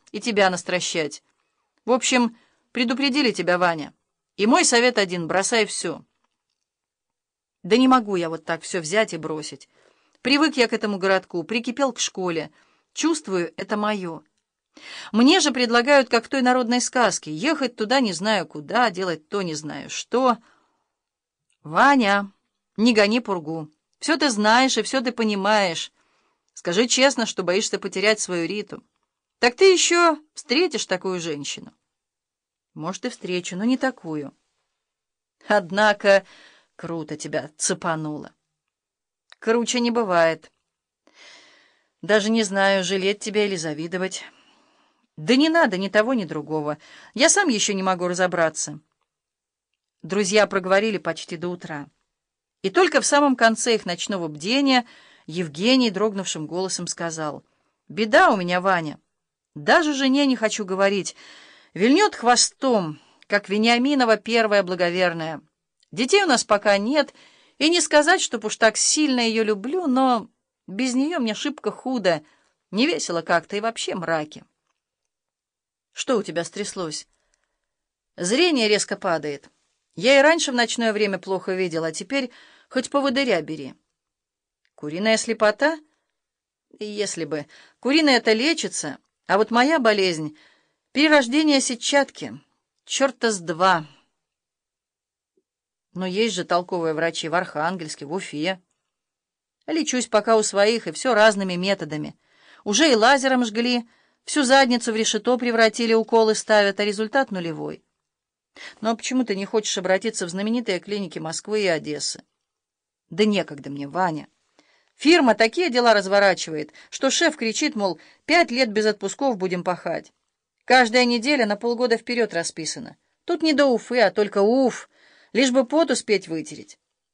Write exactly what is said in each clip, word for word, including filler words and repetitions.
и тебя настращать. В общем, предупредили тебя, Ваня. И мой совет один — бросай все. Да не могу я вот так все взять и бросить. Привык я к этому городку, прикипел к школе. Чувствую, это мое. Мне же предлагают, как в той народной сказке, ехать туда не знаю куда, делать то не знаю что. Ваня, не гони пургу. Все ты знаешь и все ты понимаешь. Скажи честно, что боишься потерять свою Риту. Так ты еще встретишь такую женщину. Может, и встречу, но не такую. Однако круто тебя цепануло. Круче не бывает. Даже не знаю, жалеть тебя или завидовать. Да не надо ни того, ни другого. Я сам еще не могу разобраться. Друзья проговорили почти до утра. И только в самом конце их ночного бдения Евгений дрогнувшим голосом сказал: «Беда у меня, Ваня. Даже жене не хочу говорить. Вильнет хвостом, как Вениаминова первая благоверная. Детей у нас пока нет, и не сказать, чтоб уж так сильно ее люблю, но без нее мне шибко худо, не весело как-то и вообще мраки». «Что у тебя стряслось?» «Зрение резко падает. Я и раньше в ночное время плохо видел, а теперь хоть поводыря бери». «Куриная слепота?» «Если бы. Куриная это лечится, а вот моя болезнь — перерождение сетчатки. Черта с два». «Но есть же толковые врачи в Архангельске, в Уфе». «Лечусь пока у своих, и все разными методами. Уже и лазером жгли, всю задницу в решето превратили, уколы ставят, а результат нулевой. Ну а почему ты не хочешь обратиться в знаменитые клиники Москвы и Одессы?» «Да некогда мне, Ваня. Фирма такие дела разворачивает, что шеф кричит, мол, пять лет без отпусков будем пахать. Каждая неделя на полгода вперед расписана. Тут не до Уфы, а только уф, лишь бы пот успеть вытереть».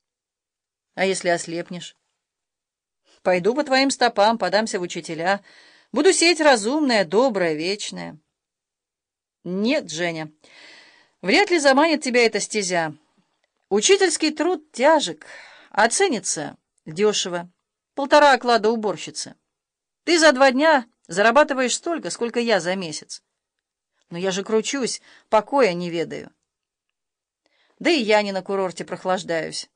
«А если ослепнешь?» «Пойду по твоим стопам, подамся в учителя. Буду сеять разумное, доброе, вечное». «Нет, Женя, вряд ли заманит тебя эта стезя. Учительский труд тяжек, а ценится дешево. Полтора оклада уборщицы. Ты за два дня зарабатываешь столько, сколько я за месяц. Но я же кручусь, покоя не ведаю. Да и я не на курорте прохлаждаюсь».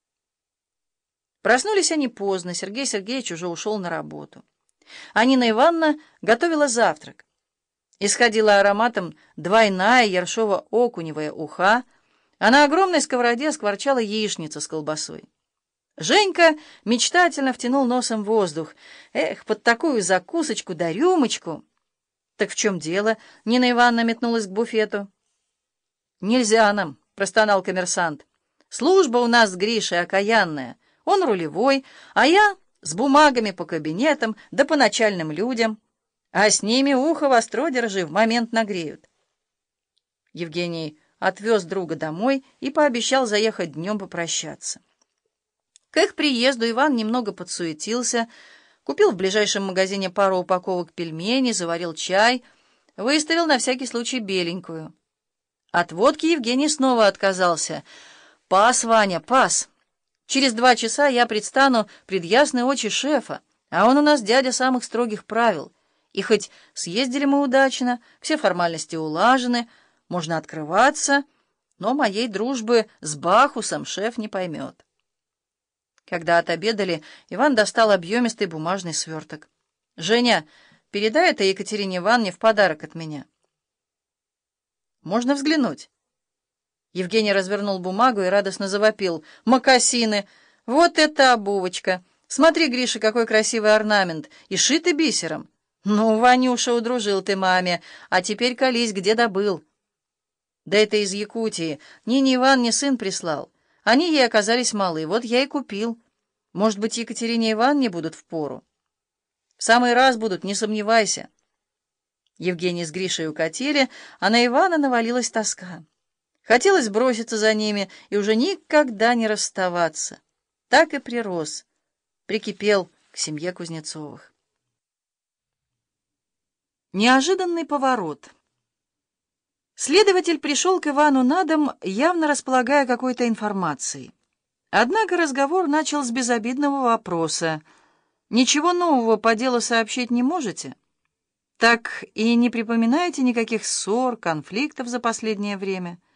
Проснулись они поздно, Сергей Сергеевич уже ушел на работу. А Нина Ивановна готовила завтрак. Исходила ароматом двойная ершово-окуневая уха, а на огромной сковороде скворчала яичница с колбасой. Женька мечтательно втянул носом воздух. Эх, под такую закусочку да рюмочку! «Так в чем дело?» — Нина Ивановна метнулась к буфету. «Нельзя нам», — простонал коммерсант. «Служба у нас с Гришей окаянная. Он рулевой, а я с бумагами по кабинетам да по начальным людям. А с ними ухо востро держи, в момент нагреют». Евгений отвез друга домой и пообещал заехать днем попрощаться. К их приезду Иван немного подсуетился, купил в ближайшем магазине пару упаковок пельменей, заварил чай, выставил на всякий случай беленькую. От водки Евгений снова отказался. «Пас, Ваня, пас. Через два часа я предстану пред ясные очи шефа, а он у нас дядя самых строгих правил. И хоть съездили мы удачно, все формальности улажены, можно открываться, но моей дружбы с Бахусом шеф не поймет». Когда отобедали, Иван достал объемистый бумажный сверток. «Женя, передай это Екатерине Ивановне в подарок от меня». «Можно взглянуть?» Евгений развернул бумагу и радостно завопил. «Мокасины! Вот это обувочка! Смотри, Гриша, какой красивый орнамент! И шитый бисером! Ну, Ванюша, удружил ты маме, а теперь колись, где добыл?» «Да это из Якутии. Нине Ивановне сын прислал. Они ей оказались малы, вот я и купил. Может быть, Екатерине Ивановне будут впору?» «В самый раз будут, не сомневайся». Евгений с Гришей укатили, а на Ивана навалилась тоска. Хотелось броситься за ними и уже никогда не расставаться. Так и прирос, прикипел к семье Кузнецовых. Неожиданный поворот. Следователь пришел к Ивану на дом, явно располагая какой-то информацией. Однако разговор начал с безобидного вопроса. «Ничего нового по делу сообщить не можете?» Так и не припоминаете никаких ссор, конфликтов за последнее время?